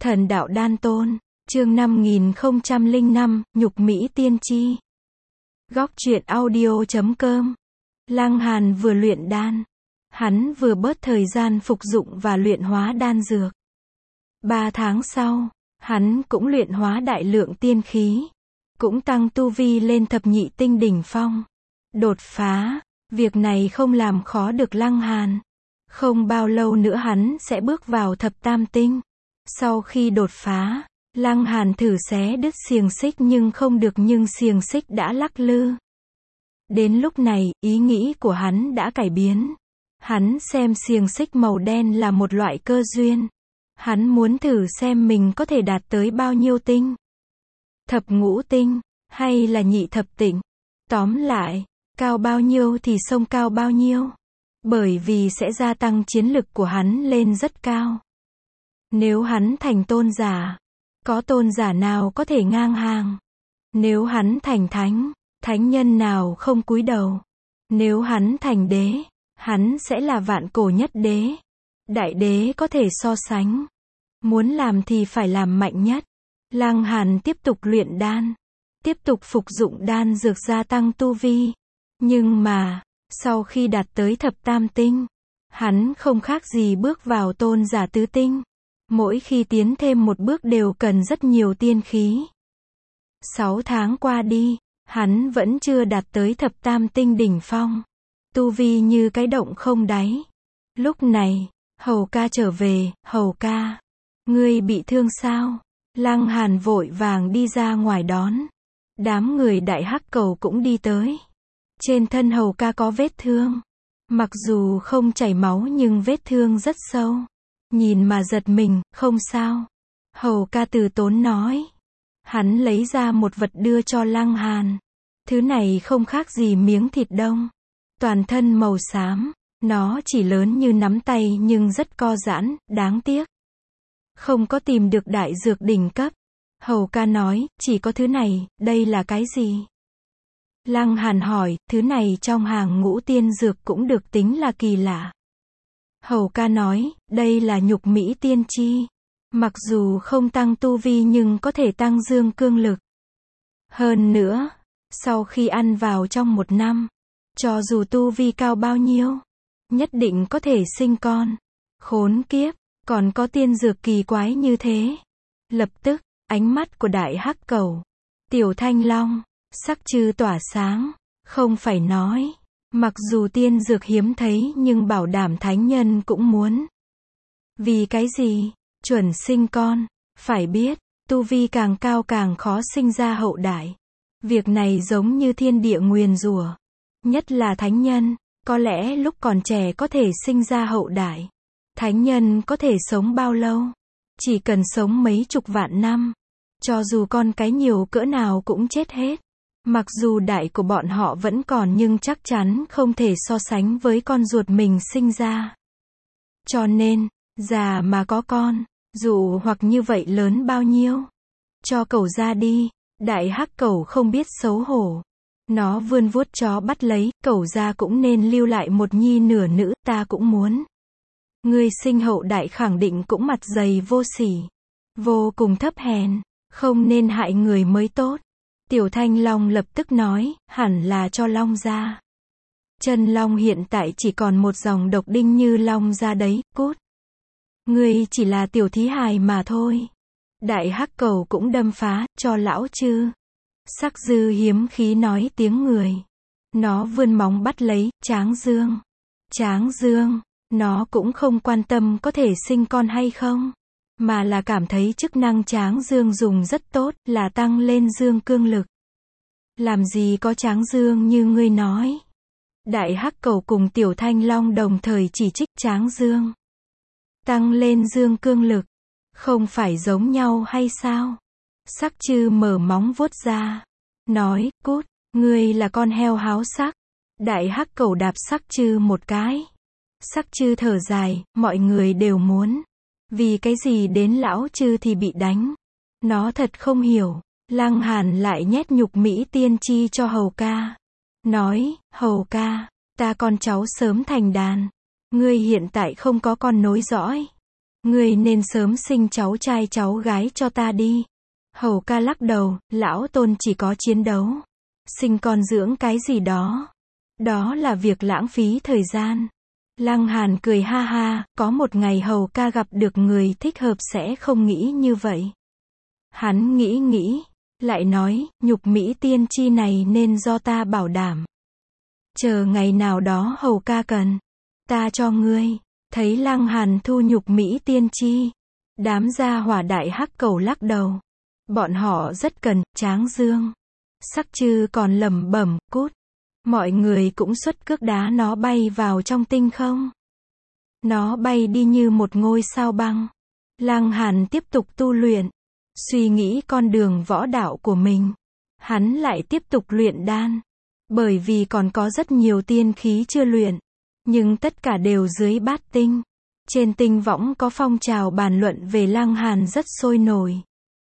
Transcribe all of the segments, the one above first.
Thần đạo đan tôn, chương 5005, nhục mỹ tiên tri. Góc truyện audio.com. Lăng Hàn vừa luyện đan. Hắn vừa bớt thời gian phục dụng và luyện hóa đan dược. 3 tháng sau, hắn cũng luyện hóa đại lượng tiên khí. Cũng tăng tu vi lên thập nhị tinh đỉnh phong. Đột phá, việc này không làm khó được Lăng Hàn. Không bao lâu nữa hắn sẽ bước vào thập tam tinh. Sau khi đột phá, Lăng Hàn thử xé đứt xiềng xích nhưng không được, nhưng xiềng xích đã lắc lư. Đến lúc này, ý nghĩ của hắn đã cải biến. Hắn xem xiềng xích màu đen là một loại cơ duyên. Hắn muốn thử xem mình có thể đạt tới bao nhiêu tinh. Thập ngũ tinh, hay là nhị thập tinh. Tóm lại, cao bao nhiêu thì xông cao bao nhiêu. Bởi vì sẽ gia tăng chiến lực của hắn lên rất cao. Nếu hắn thành tôn giả, có tôn giả nào có thể ngang hàng? Nếu hắn thành thánh, thánh nhân nào không cúi đầu? Nếu hắn thành đế, hắn sẽ là vạn cổ nhất đế. Đại đế có thể so sánh. Muốn làm thì phải làm mạnh nhất. Lăng Hàn tiếp tục luyện đan, tiếp tục phục dụng đan dược gia tăng tu vi. Nhưng mà, sau khi đạt tới thập tam tinh, hắn không khác gì bước vào tôn giả tứ tinh. Mỗi khi tiến thêm một bước đều cần rất nhiều tiên khí. 6 tháng qua đi, hắn vẫn chưa đạt tới thập tam tinh đỉnh phong. Tu vi như cái động không đáy. Lúc này, Hầu ca trở về. Hầu ca, ngươi bị thương sao? Lăng Hàn vội vàng đi ra ngoài đón. Đám người Đại Hắc Cầu cũng đi tới. Trên thân Hầu ca có vết thương. Mặc dù không chảy máu nhưng vết thương rất sâu. Nhìn mà giật mình, không sao. Hầu ca từ tốn nói. Hắn lấy ra một vật đưa cho Lăng Hàn. Thứ này không khác gì miếng thịt đông. Toàn thân màu xám. Nó chỉ lớn như nắm tay nhưng rất co giãn, đáng tiếc. Không có tìm được đại dược đỉnh cấp. Hầu ca nói, chỉ có thứ này, đây là cái gì? Lăng Hàn hỏi, thứ này trong hàng ngũ tiên dược cũng được tính là kỳ lạ. Hầu ca nói, đây là nhục mỹ tiên tri. Mặc dù không tăng tu vi nhưng có thể tăng dương cương lực. Hơn nữa, sau khi ăn vào trong 1 năm, cho dù tu vi cao bao nhiêu, nhất định có thể sinh con. Khốn kiếp, còn có tiên dược kỳ quái như thế. Lập tức, ánh mắt của Đại Hắc Cầu, Tiểu Thanh Long, sắc chư tỏa sáng. Không phải nói, mặc dù tiên dược hiếm thấy nhưng bảo đảm thánh nhân cũng muốn. Vì cái gì? Chuẩn sinh con. Phải biết, tu vi càng cao càng khó sinh ra hậu đại. Việc này giống như thiên địa nguyền rủa. Nhất là thánh nhân, có lẽ lúc còn trẻ có thể sinh ra hậu đại. Thánh nhân có thể sống bao lâu? Chỉ cần sống mấy chục vạn năm. Cho dù con cái nhiều cỡ nào cũng chết hết. Mặc dù đại của bọn họ vẫn còn nhưng chắc chắn không thể so sánh với con ruột mình sinh ra. Cho nên, già mà có con, dù hoặc như vậy lớn bao nhiêu. Cho cẩu ra đi. Đại Hắc Cầu không biết xấu hổ. Nó vươn vuốt chó bắt lấy, cẩu ra cũng nên lưu lại một nhi nửa nữ, ta cũng muốn. Ngươi sinh hậu đại khẳng định cũng mặt dày vô sỉ. Vô cùng thấp hèn, không nên hại người mới tốt. Tiểu Thanh Long lập tức nói, hẳn là cho Long gia. Chân Long hiện tại chỉ còn một dòng độc đinh như Long gia đấy, cút. Ngươi chỉ là tiểu thí hài mà thôi. Đại Hắc Cầu cũng đâm phá, cho lão chư. Sắc dư hiếm khí nói tiếng người. Nó vươn móng bắt lấy, Tráng Dương. Tráng Dương, nó cũng không quan tâm có thể sinh con hay không. Mà là cảm thấy chức năng Tráng Dương dùng rất tốt, là tăng lên dương cương lực. Làm gì có Tráng Dương như ngươi nói. Đại Hắc Cầu cùng Tiểu Thanh Long đồng thời chỉ trích Tráng Dương. Tăng lên dương cương lực, không phải giống nhau hay sao? Sắc chư mở móng vuốt ra. Nói, cút, ngươi là con heo háo sắc. Đại Hắc Cầu đạp sắc chư một cái. Sắc chư thở dài, mọi người đều muốn. Vì cái gì đến lão chư thì bị đánh? Nó thật không hiểu. Lăng Hàn lại nhét nhục mỹ tiên tri cho Hầu ca. Nói, Hầu ca, ta con cháu sớm thành đàn. Ngươi hiện tại không có con nối dõi. Ngươi nên sớm sinh cháu trai cháu gái cho ta đi. Hầu ca lắc đầu, lão Tôn chỉ có chiến đấu. Sinh con dưỡng cái gì đó. Đó là việc lãng phí thời gian. Lăng Hàn cười ha ha, có một ngày hầu ca gặp được người thích hợp sẽ không nghĩ như vậy. Hắn nghĩ, lại nói, nhục mỹ tiên chi này nên do ta bảo đảm. Chờ ngày nào đó hầu ca cần, ta cho ngươi. Thấy Lăng Hàn thu nhục mỹ tiên chi, đám gia hỏa đại hắc cầu lắc đầu. Bọn họ rất cần, Tráng Dương. Sắc Chư còn lẩm bẩm, cút. Mọi người cũng xuất cước đá nó bay vào trong tinh không. Nó bay đi như một ngôi sao băng. Lăng Hàn tiếp tục tu luyện, suy nghĩ con đường võ đạo của mình. Hắn lại tiếp tục luyện đan, bởi vì còn có rất nhiều tiên khí chưa luyện, nhưng tất cả đều dưới bát tinh. Trên tinh võng có phong trào bàn luận về Lăng Hàn rất sôi nổi.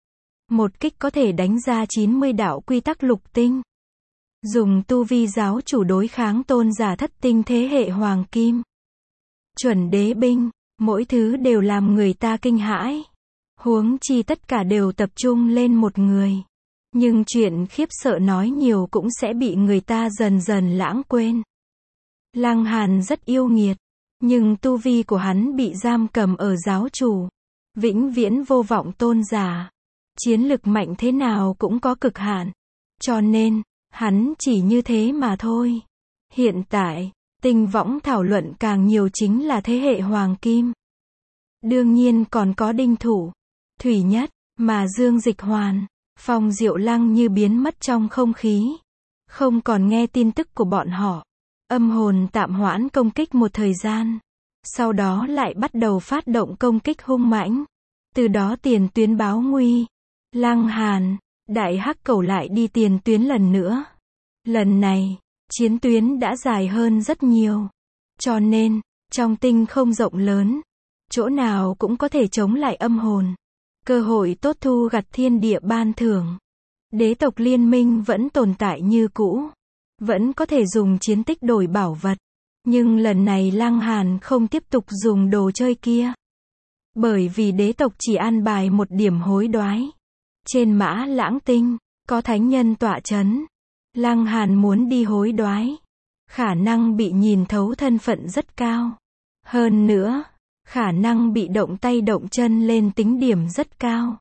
Một kích có thể đánh ra 90 đạo quy tắc lục tinh. Dùng tu vi giáo chủ đối kháng tôn giả thất tinh thế hệ hoàng kim. Chuẩn đế binh, mỗi thứ đều làm người ta kinh hãi. Huống chi tất cả đều tập trung lên một người. Nhưng chuyện khiếp sợ nói nhiều cũng sẽ bị người ta dần dần lãng quên. Lăng Hàn rất yêu nghiệt, nhưng tu vi của hắn bị giam cầm ở giáo chủ. Vĩnh viễn vô vọng tôn giả. Chiến lực mạnh thế nào cũng có cực hạn. Cho nên, hắn chỉ như thế mà thôi. Hiện tại, tinh võng thảo luận càng nhiều chính là thế hệ hoàng kim. Đương nhiên còn có Đinh Thủ, Thủy Nhất, mà Dương Dịch Hoàn, Phong Diệu Lăng như biến mất trong không khí. Không còn nghe tin tức của bọn họ. Âm hồn tạm hoãn công kích một thời gian. Sau đó lại bắt đầu phát động công kích hung mãnh. Từ đó tiền tuyến báo nguy. Lăng Hàn, đại hắc cầu lại đi tiền tuyến lần nữa. Lần này, chiến tuyến đã dài hơn rất nhiều. Cho nên, trong tinh không rộng lớn, chỗ nào cũng có thể chống lại âm hồn. Cơ hội tốt thu gặt thiên địa ban thưởng. Đế tộc liên minh vẫn tồn tại như cũ. Vẫn có thể dùng chiến tích đổi bảo vật. Nhưng lần này Lăng Hàn không tiếp tục dùng đồ chơi kia. Bởi vì đế tộc chỉ an bài một điểm hối đoái. Trên Mã Lãng Tinh, có thánh nhân tọa chấn. Lăng Hàn muốn đi hối đoái. Khả năng bị nhìn thấu thân phận rất cao. Hơn nữa, khả năng bị động tay động chân lên tính điểm rất cao.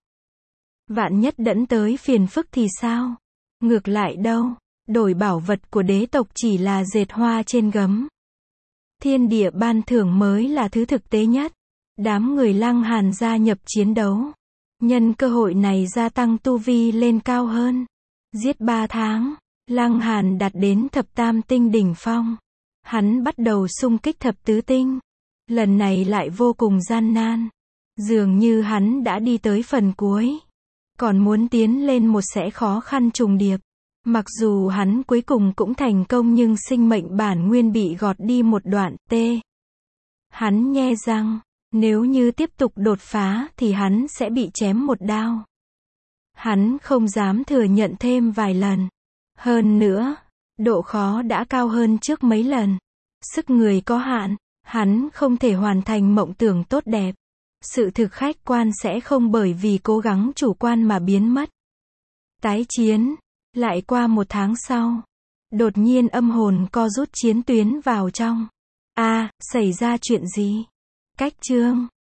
Vạn nhất đẫn tới phiền phức thì sao? Ngược lại đâu, đổi bảo vật của đế tộc chỉ là dệt hoa trên gấm. Thiên địa ban thưởng mới là thứ thực tế nhất. Đám người Lăng Hàn gia nhập chiến đấu. Nhân cơ hội này gia tăng tu vi lên cao hơn. Giết 3 tháng, Lăng Hàn đạt đến thập tam tinh đỉnh phong. Hắn bắt đầu xung kích thập tứ tinh. Lần này lại vô cùng gian nan. Dường như hắn đã đi tới phần cuối. Còn muốn tiến lên một sẽ khó khăn trùng điệp. Mặc dù hắn cuối cùng cũng thành công nhưng sinh mệnh bản nguyên bị gọt đi một đoạn. Hắn nhe răng. Nếu như tiếp tục đột phá thì hắn sẽ bị chém một đao. Hắn không dám thừa nhận thêm vài lần. Hơn nữa, độ khó đã cao hơn trước mấy lần. Sức người có hạn, hắn không thể hoàn thành mộng tưởng tốt đẹp. Sự thực khách quan sẽ không bởi vì cố gắng chủ quan mà biến mất. Tái chiến, lại qua 1 tháng sau. Đột nhiên âm hồn co rút chiến tuyến vào trong. Xảy ra chuyện gì? Cách chương